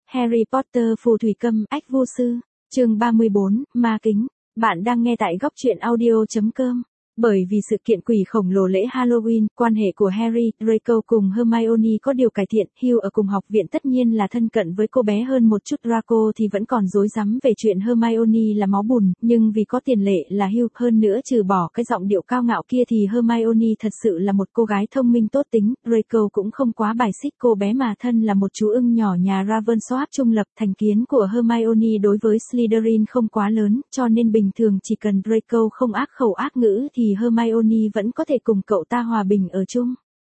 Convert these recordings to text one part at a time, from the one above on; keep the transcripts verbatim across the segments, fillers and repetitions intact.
Harry Potter phù thủy câm ách vô sư, chương ba mươi bốn, ma kính. Bạn đang nghe tại góc truyện audio chấm com. Bởi vì sự kiện quỷ khổng lồ lễ Halloween, quan hệ của Harry, Draco cùng Hermione có điều cải thiện. Hugh ở cùng học viện tất nhiên là thân cận với cô bé hơn một chút. Draco thì vẫn còn rối rắm về chuyện Hermione là máu bùn, nhưng vì có tiền lệ là Hugh, hơn nữa trừ bỏ cái giọng điệu cao ngạo kia thì Hermione thật sự là một cô gái thông minh tốt tính. Draco cũng không quá bài xích cô bé mà thân là một chú ưng nhỏ nhà Ravencroft trung lập. Thành kiến của Hermione đối với Slytherin không quá lớn, cho nên bình thường chỉ cần Draco không ác khẩu ác ngữ thì Hermione vẫn có thể cùng cậu ta hòa bình ở chung.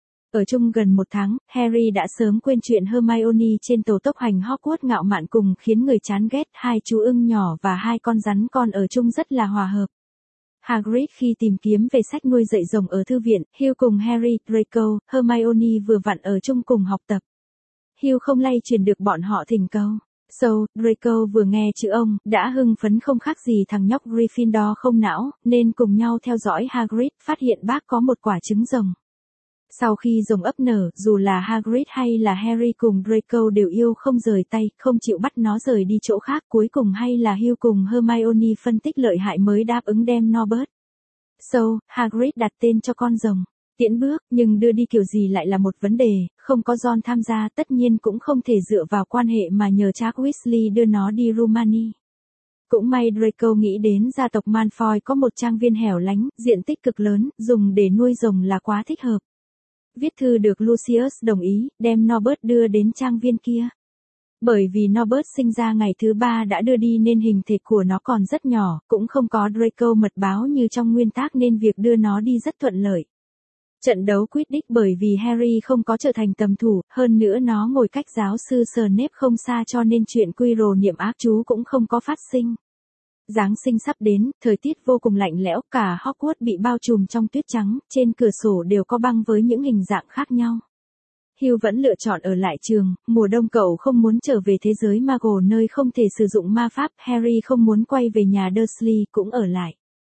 Ở chung gần một tháng, Harry đã sớm quên chuyện Hermione trên tàu tốc hành Hogwarts ngạo mạn cùng khiến người chán ghét. Hai chú ưng nhỏ và hai con rắn con ở chung rất là hòa hợp. Hagrid khi tìm kiếm về sách nuôi dạy rồng ở thư viện, Hugh cùng Harry, Draco, Hermione vừa vặn ở chung cùng học tập. Hugh không lay truyền được bọn họ thỉnh cầu. So, Draco vừa nghe chữ ông, đã hưng phấn không khác gì thằng nhóc Gryffindor không não, nên cùng nhau theo dõi Hagrid, phát hiện bác có một quả trứng rồng. Sau khi rồng ấp nở, dù là Hagrid hay là Harry cùng Draco đều yêu không rời tay, không chịu bắt nó rời đi chỗ khác. Cuối cùng hay là Hugh cùng Hermione phân tích lợi hại mới đáp ứng đem nó bớt. So, Hagrid đặt tên cho con rồng. Tiễn bước, nhưng đưa đi kiểu gì lại là một vấn đề, không có Ron tham gia tất nhiên cũng không thể dựa vào quan hệ mà nhờ Charles Weasley đưa nó đi Rumani. Cũng may Draco nghĩ đến gia tộc Malfoy có một trang viên hẻo lánh, diện tích cực lớn, dùng để nuôi rồng là quá thích hợp. Viết thư được Lucius đồng ý, đem Norbert đưa đến trang viên kia. Bởi vì Norbert sinh ra ngày thứ ba đã đưa đi nên hình thể của nó còn rất nhỏ, cũng không có Draco mật báo như trong nguyên tắc nên việc đưa nó đi rất thuận lợi. Trận đấu Quidditch bởi vì Harry không có trở thành tầm thủ, hơn nữa nó ngồi cách giáo sư Snape không xa cho nên chuyện Quirrell niệm ác chú cũng không có phát sinh. Giáng sinh sắp đến, thời tiết vô cùng lạnh lẽo, cả Hogwarts bị bao trùm trong tuyết trắng, trên cửa sổ đều có băng với những hình dạng khác nhau. Hugh vẫn lựa chọn ở lại trường, mùa đông cậu không muốn trở về thế giới Muggle nơi không thể sử dụng ma pháp, Harry không muốn quay về nhà Dursley cũng ở lại.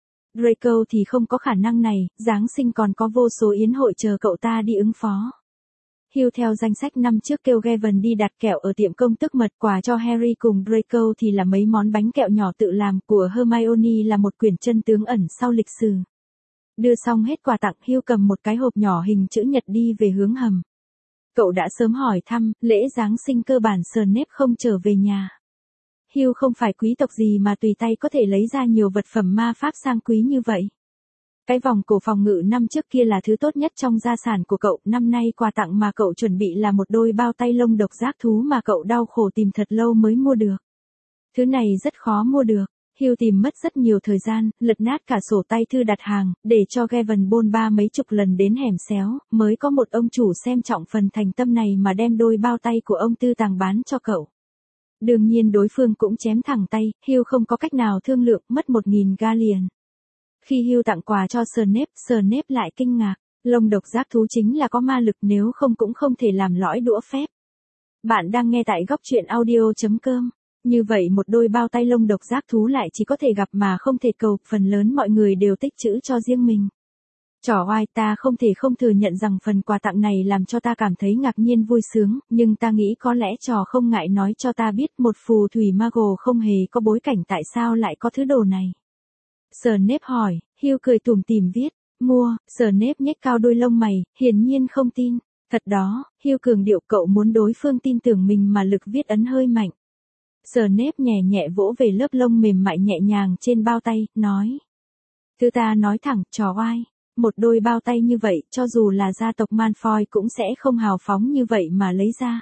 Draco thì không có khả năng này, Giáng sinh còn có vô số yến hội chờ cậu ta đi ứng phó. Hugh theo danh sách năm trước kêu Gavin đi đặt kẹo ở tiệm công tước mật, quà cho Harry cùng Draco thì là mấy món bánh kẹo nhỏ tự làm, của Hermione là một quyển chân tướng ẩn sau lịch sử. Đưa xong hết quà tặng, Hugh cầm một cái hộp nhỏ hình chữ nhật đi về hướng hầm. Cậu đã sớm hỏi thăm, lễ Giáng sinh cơ bản Snape không trở về nhà. Hugh không phải quý tộc gì mà tùy tay có thể lấy ra nhiều vật phẩm ma pháp sang quý như vậy. Cái vòng cổ phòng ngự năm trước kia là thứ tốt nhất trong gia sản của cậu, năm nay quà tặng mà cậu chuẩn bị là một đôi bao tay lông độc giác thú mà cậu đau khổ tìm thật lâu mới mua được. Thứ này rất khó mua được, Hugh tìm mất rất nhiều thời gian, lật nát cả sổ tay thư đặt hàng, để cho Gavin bôn ba mấy chục lần đến hẻm xéo, mới có một ông chủ xem trọng phần thành tâm này mà đem đôi bao tay của ông tư tàng bán cho cậu. Đương nhiên đối phương cũng chém thẳng tay, Hugh không có cách nào thương lượng, mất một nghìn galleon. Khi Hugh tặng quà cho Snape, Snape lại kinh ngạc, lông độc giác thú chính là có ma lực, nếu không cũng không thể làm lõi đũa phép. Bạn đang nghe tại góc truyện audio chấm com. Như vậy một đôi bao tay lông độc giác thú lại chỉ có thể gặp mà không thể cầu, phần lớn mọi người đều tích trữ cho riêng mình. Trò oai, ta không thể không thừa nhận rằng phần quà tặng này làm cho ta cảm thấy ngạc nhiên vui sướng, nhưng ta nghĩ có lẽ trò không ngại nói cho ta biết một phù thủy Muggle không hề có bối cảnh tại sao lại có thứ đồ này. Snape hỏi, Hugh cười tủm tỉm viết, mua. Snape nhếch cao đôi lông mày, hiển nhiên không tin. Thật đó, Hugh cường điệu, cậu muốn đối phương tin tưởng mình mà lực viết ấn hơi mạnh. Snape nhẹ nhẹ vỗ về lớp lông mềm mại nhẹ nhàng trên bao tay, nói. Thứ ta nói thẳng, trò oai. Một đôi bao tay như vậy, cho dù là gia tộc Malfoy cũng sẽ không hào phóng như vậy mà lấy ra.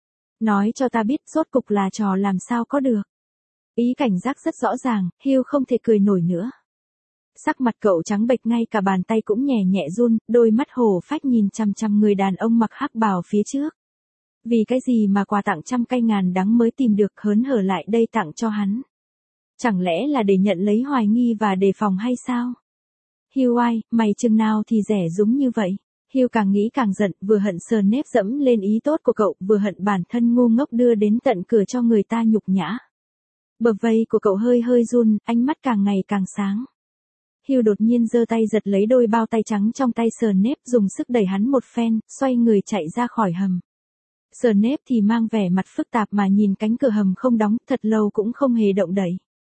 Nói cho ta biết rốt cục là trò làm sao có được. Ý cảnh giác rất rõ ràng, Hugh không thể cười nổi nữa. Sắc mặt cậu trắng bệch, ngay cả bàn tay cũng nhẹ nhẹ run, đôi mắt hổ phách nhìn chằm chằm người đàn ông mặc hắc bào phía trước. Vì cái gì mà quà tặng trăm cây ngàn đắng mới tìm được, hớn hở lại đây tặng cho hắn. Chẳng lẽ là để nhận lấy hoài nghi và đề phòng hay sao? Hugh oai, mày chừng nào thì rẻ rúng như vậy. Hugh càng nghĩ càng giận, vừa hận Snape dẫm lên ý tốt của cậu, vừa hận bản thân ngu ngốc đưa đến tận cửa cho người ta nhục nhã. Bờ vây của cậu hơi hơi run, ánh mắt càng ngày càng sáng. Hugh đột nhiên giơ tay giật lấy đôi bao tay trắng trong tay Snape, dùng sức đẩy hắn một phen, xoay người chạy ra khỏi hầm. Snape thì mang vẻ mặt phức tạp mà nhìn cánh cửa hầm không đóng, thật lâu cũng không hề động đậy.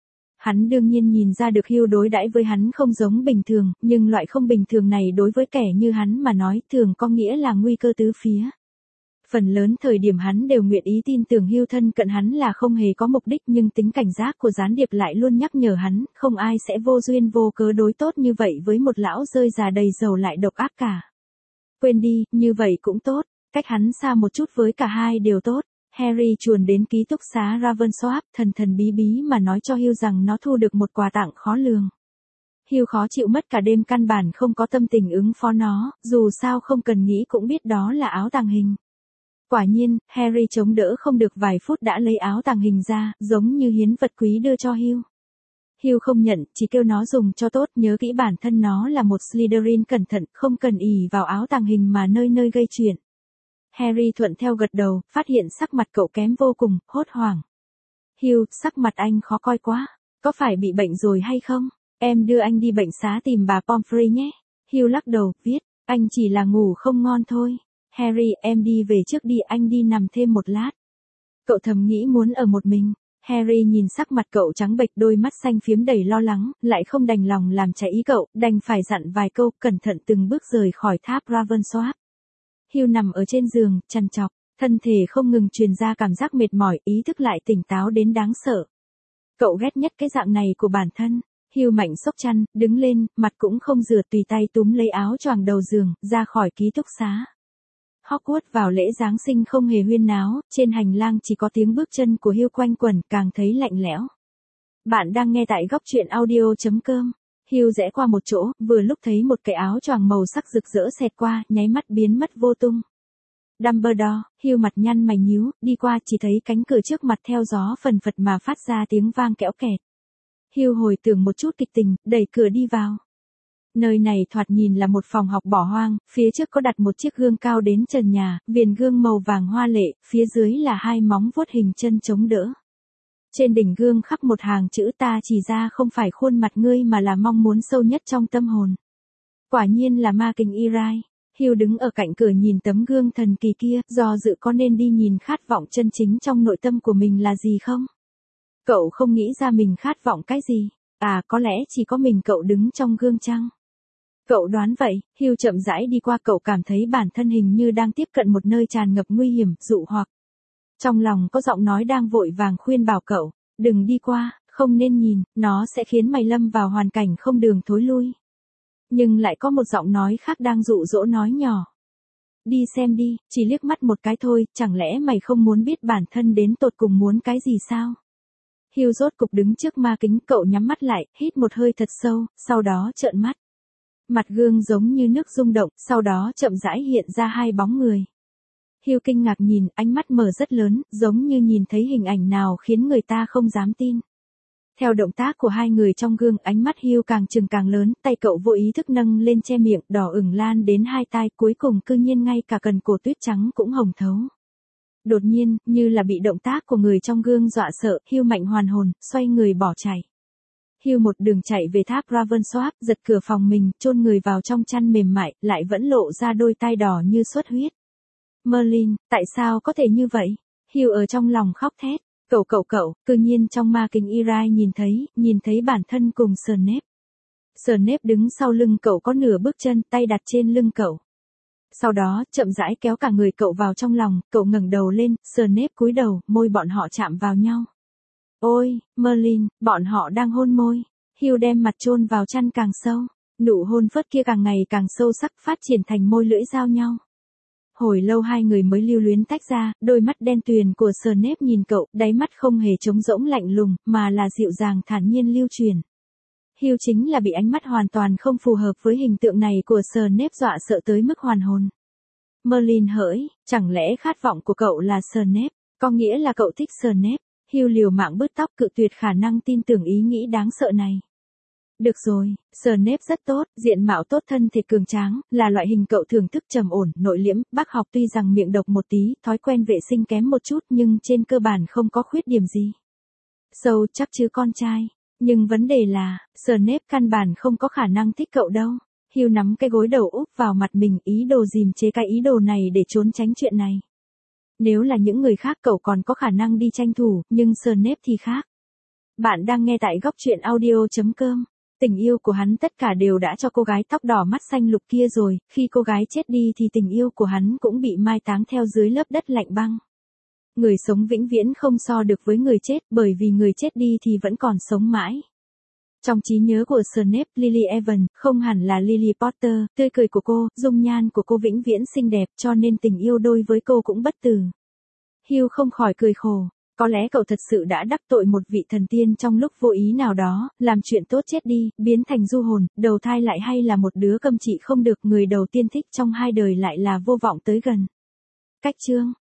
Hắn đương nhiên nhìn ra được Hugh đối đãi với hắn không giống bình thường, nhưng loại không bình thường này đối với kẻ như hắn mà nói thường có nghĩa là nguy cơ tứ phía. Phần lớn thời điểm hắn đều nguyện ý tin tưởng Hugh thân cận hắn là không hề có mục đích, nhưng tính cảnh giác của gián điệp lại luôn nhắc nhở hắn, không ai sẽ vô duyên vô cớ đối tốt như vậy với một lão rơi già đầy dầu lại độc ác cả. Quên đi, như vậy cũng tốt, cách hắn xa một chút với cả hai đều tốt. Harry chuồn đến ký túc xá Ravensworth, thần thần bí bí mà nói cho Hugh rằng nó thu được một quà tặng khó lường. Hugh khó chịu mất cả đêm, căn bản không có tâm tình ứng phó nó, dù sao không cần nghĩ cũng biết đó là áo tàng hình. Quả nhiên, Harry chống đỡ không được vài phút đã lấy áo tàng hình ra, giống như hiến vật quý đưa cho Hugh. Hugh không nhận, chỉ kêu nó dùng cho tốt, nhớ kỹ bản thân nó là một Slytherin cẩn thận, không cần ỷ vào áo tàng hình mà nơi nơi gây chuyện. Harry thuận theo gật đầu, phát hiện sắc mặt cậu kém vô cùng, hốt hoảng. Hugh, sắc mặt anh khó coi quá, có phải bị bệnh rồi hay không? Em đưa anh đi bệnh xá tìm bà Pomfrey nhé. Hugh lắc đầu, viết, anh chỉ là ngủ không ngon thôi. Harry, em đi về trước đi, anh đi nằm thêm một lát. Cậu thầm nghĩ muốn ở một mình. Harry nhìn sắc mặt cậu trắng bệch, đôi mắt xanh phiếm đầy lo lắng, lại không đành lòng làm trái ý cậu, đành phải dặn vài câu, cẩn thận từng bước rời khỏi tháp Ravensworth. Hugh nằm ở trên giường, chằn chọc, thân thể không ngừng truyền ra cảm giác mệt mỏi, ý thức lại tỉnh táo đến đáng sợ. Cậu ghét nhất cái dạng này của bản thân. Hugh mạnh xốc chăn, đứng lên, mặt cũng không rửa, tùy tay túm lấy áo choàng đầu giường, ra khỏi ký túc xá. Hogwarts vào lễ Giáng sinh không hề huyên náo, trên hành lang chỉ có tiếng bước chân của Hugh quanh quẩn, càng thấy lạnh lẽo. Bạn đang nghe tại góc truyện audio chấm com. Hugh rẽ qua một chỗ, vừa lúc thấy một cái áo choàng màu sắc rực rỡ xẹt qua, nháy mắt biến mất vô tung. Dumbledore, Hugh mặt nhăn mày nhíu, đi qua chỉ thấy cánh cửa trước mặt theo gió phần phật mà phát ra tiếng vang kẽo kẹt. Hugh hồi tưởng một chút kịch tình, đẩy cửa đi vào. Nơi này thoạt nhìn là một phòng học bỏ hoang, phía trước có đặt một chiếc gương cao đến trần nhà, viền gương màu vàng hoa lệ, phía dưới là hai móng vuốt hình chân chống đỡ. Trên đỉnh gương khắc một hàng chữ, ta chỉ ra không phải khuôn mặt ngươi mà là mong muốn sâu nhất trong tâm hồn. Quả nhiên là ma kình Irai. Hugh đứng ở cạnh cửa nhìn tấm gương thần kỳ kia, do dự có nên đi nhìn khát vọng chân chính trong nội tâm của mình là gì không? Cậu không nghĩ ra mình khát vọng cái gì, à có lẽ chỉ có mình cậu đứng trong gương chăng? Cậu đoán vậy, Hugh chậm rãi đi qua, cậu cảm thấy bản thân hình như đang tiếp cận một nơi tràn ngập nguy hiểm, dụ hoặc. Trong lòng có giọng nói đang vội vàng khuyên bảo cậu, đừng đi qua, không nên nhìn, nó sẽ khiến mày lâm vào hoàn cảnh không đường thối lui. Nhưng lại có một giọng nói khác đang dụ dỗ nói nhỏ. Đi xem đi, chỉ liếc mắt một cái thôi, chẳng lẽ mày không muốn biết bản thân đến tột cùng muốn cái gì sao? Hugh rốt cục đứng trước ma kính, cậu nhắm mắt lại, hít một hơi thật sâu, sau đó trợn mắt. Mặt gương giống như nước rung động, sau đó chậm rãi hiện ra hai bóng người. Hugh kinh ngạc nhìn, ánh mắt mở rất lớn, giống như nhìn thấy hình ảnh nào khiến người ta không dám tin. Theo động tác của hai người trong gương, ánh mắt Hugh càng trừng càng lớn, tay cậu vô ý thức nâng lên che miệng, đỏ ửng lan đến hai tai, cuối cùng cư nhiên ngay cả cần cổ tuyết trắng cũng hồng thấu. Đột nhiên, như là bị động tác của người trong gương dọa sợ, Hugh mạnh hoàn hồn, xoay người bỏ chạy. Hugh một đường chạy về tháp Ravensworth, giật cửa phòng mình, chôn người vào trong chăn mềm mại, lại vẫn lộ ra đôi tai đỏ như xuất huyết. Merlin, tại sao có thể như vậy? Hugh ở trong lòng khóc thét. Cậu cậu cậu, cư nhiên trong ma kính Irai nhìn thấy, nhìn thấy bản thân cùng Snape. Snape đứng sau lưng cậu có nửa bước chân, tay đặt trên lưng cậu. Sau đó, chậm rãi kéo cả người cậu vào trong lòng, cậu ngẩng đầu lên, Snape cúi đầu, môi bọn họ chạm vào nhau. Ôi, Merlin, bọn họ đang hôn môi. Hugh đem mặt chôn vào chăn càng sâu. Nụ hôn phớt kia càng ngày càng sâu sắc, phát triển thành môi lưỡi giao nhau. Hồi lâu hai người mới lưu luyến tách ra, đôi mắt đen tuyền của Snape nhìn cậu, đáy mắt không hề trống rỗng lạnh lùng, mà là dịu dàng thản nhiên lưu truyền. Hugh chính là bị ánh mắt hoàn toàn không phù hợp với hình tượng này của Snape dọa sợ tới mức hoàn hồn. Merlin hỡi, chẳng lẽ khát vọng của cậu là Snape, có nghĩa là cậu thích Snape? Hugh liều mạng bứt tóc, cự tuyệt khả năng tin tưởng ý nghĩ đáng sợ này. Được rồi, Snape rất tốt, diện mạo tốt, thân thể cường tráng, là loại hình cậu thưởng thức, trầm ổn, nội liễm, bác học, tuy rằng miệng độc một tí, thói quen vệ sinh kém một chút, nhưng trên cơ bản không có khuyết điểm gì. Sâu chắc chứ con trai. Nhưng vấn đề là, Snape căn bản không có khả năng thích cậu đâu. Hugh nắm cái gối đầu úp vào mặt mình, ý đồ dìm chế cái ý đồ này để trốn tránh chuyện này. Nếu là những người khác cậu còn có khả năng đi tranh thủ, nhưng Snape thì khác. Bạn đang nghe tại góc truyện audio.com. Tình yêu của hắn tất cả đều đã cho cô gái tóc đỏ mắt xanh lục kia rồi, khi cô gái chết đi thì tình yêu của hắn cũng bị mai táng theo dưới lớp đất lạnh băng. Người sống vĩnh viễn không so được với người chết, bởi vì người chết đi thì vẫn còn sống mãi. Trong trí nhớ của Snape, Lily Evans không hẳn là Lily Potter, tươi cười của cô, dung nhan của cô vĩnh viễn xinh đẹp, cho nên tình yêu đôi với cô cũng bất tử. Hugh không khỏi cười khổ. Có lẽ cậu thật sự đã đắc tội một vị thần tiên trong lúc vô ý nào đó, làm chuyện tốt chết đi, biến thành du hồn, đầu thai lại, hay là một đứa câm trị không được, người đầu tiên thích trong hai đời lại là vô vọng tới gần. Cách chương